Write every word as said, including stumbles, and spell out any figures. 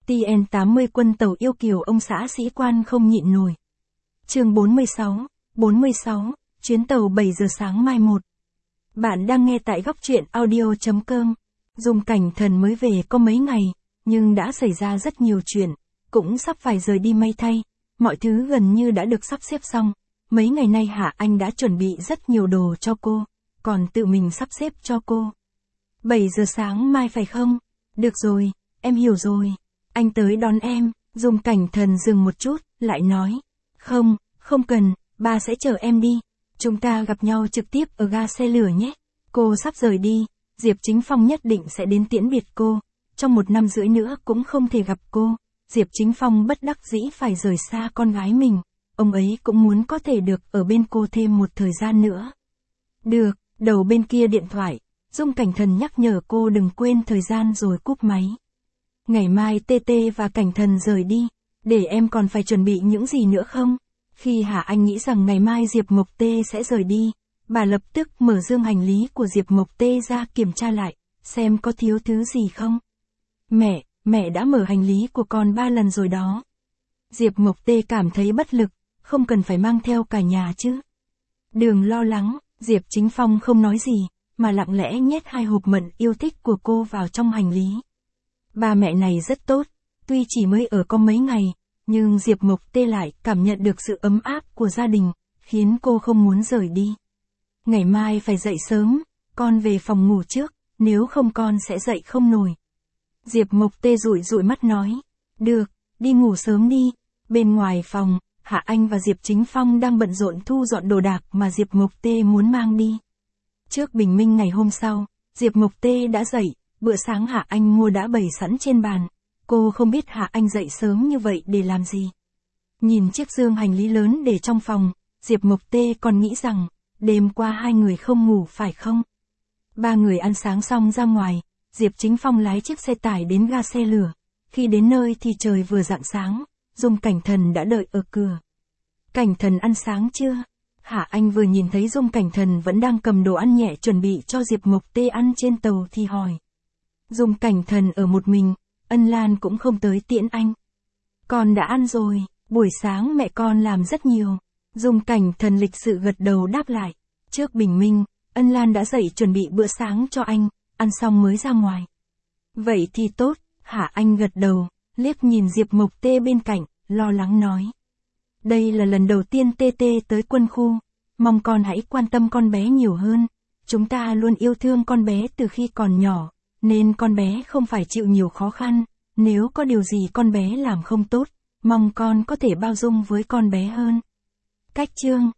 T N tám mươi quân tàu yêu kiều ông xã sĩ quan không nhịn nổi. Chương bốn mươi sáu, bốn mươi sáu, chuyến tàu bảy giờ sáng mai một. Bạn đang nghe tại góc truyện audio chấm com. Dung Cảnh Thần mới về có mấy ngày, nhưng đã xảy ra rất nhiều chuyện, cũng sắp phải rời đi may thay. Mọi thứ gần như đã được sắp xếp xong. Mấy ngày nay Hạ Anh đã chuẩn bị rất nhiều đồ cho cô, còn tự mình sắp xếp cho cô. bảy giờ sáng mai phải không? Được rồi, em hiểu rồi. Anh tới đón em. Dung Cảnh Thần dừng một chút, lại nói. Không, không cần, ba sẽ chờ em đi. Chúng ta gặp nhau trực tiếp ở ga xe lửa nhé. Cô sắp rời đi, Diệp Chính Phong nhất định sẽ đến tiễn biệt cô. Trong một năm rưỡi nữa cũng không thể gặp cô. Diệp Chính Phong bất đắc dĩ phải rời xa con gái mình. Ông ấy cũng muốn có thể được ở bên cô thêm một thời gian nữa. Được, đầu bên kia điện thoại, Dung Cảnh Thần nhắc nhở cô đừng quên thời gian rồi cúp máy. Ngày mai Tê Tê và Cảnh Thần rời đi, để em còn phải chuẩn bị những gì nữa không? Khi Hạ Anh nghĩ rằng ngày mai Diệp Mộc Tê sẽ rời đi, bà lập tức mở dương hành lý của Diệp Mộc Tê ra kiểm tra lại, xem có thiếu thứ gì không. Mẹ, mẹ đã mở hành lý của con ba lần rồi đó. Diệp Mộc Tê cảm thấy bất lực, không cần phải mang theo cả nhà chứ. Đừng lo lắng, Diệp Chính Phong không nói gì, mà lặng lẽ nhét hai hộp mận yêu thích của cô vào trong hành lý. Ba mẹ này rất tốt, tuy chỉ mới ở có mấy ngày, nhưng Diệp Mộc Tê lại cảm nhận được sự ấm áp của gia đình, khiến cô không muốn rời đi. Ngày mai phải dậy sớm, con về phòng ngủ trước, nếu không con sẽ dậy không nổi. Diệp Mộc Tê dụi dụi mắt nói, được, đi ngủ sớm đi. Bên ngoài phòng, Hạ Anh và Diệp Chính Phong đang bận rộn thu dọn đồ đạc mà Diệp Mộc Tê muốn mang đi. Trước bình minh ngày hôm sau, Diệp Mộc Tê đã dậy, bữa sáng Hạ Anh mua đã bày sẵn trên bàn. Cô không biết Hạ Anh dậy sớm như vậy để làm gì. Nhìn chiếc dương hành lý lớn để trong phòng, Diệp Mộc Tê còn nghĩ rằng, đêm qua hai người không ngủ phải không? Ba người ăn sáng xong ra ngoài, Diệp Chính Phong lái chiếc xe tải đến ga xe lửa. Khi đến nơi thì trời vừa rạng sáng, Dung Cảnh Thần đã đợi ở cửa. Cảnh Thần ăn sáng chưa? Hạ Anh vừa nhìn thấy Dung Cảnh Thần vẫn đang cầm đồ ăn nhẹ chuẩn bị cho Diệp Mộc Tê ăn trên tàu thì hỏi. Dung Cảnh Thần ở một mình, Ân Lan cũng không tới tiễn anh. Con đã ăn rồi, buổi sáng mẹ con làm rất nhiều. Dung Cảnh Thần lịch sự gật đầu đáp lại. Trước bình minh, Ân Lan đã dậy chuẩn bị bữa sáng cho anh, ăn xong mới ra ngoài. Vậy thì tốt, Hạ Anh gật đầu, liếc nhìn Diệp Mộc Tê bên cạnh, lo lắng nói. Đây là lần đầu tiên Tê Tê tới quân khu, mong con hãy quan tâm con bé nhiều hơn. Chúng ta luôn yêu thương con bé từ khi còn nhỏ, nên con bé không phải chịu nhiều khó khăn. Nếu có điều gì con bé làm không tốt, mong con có thể bao dung với con bé hơn. Cách chương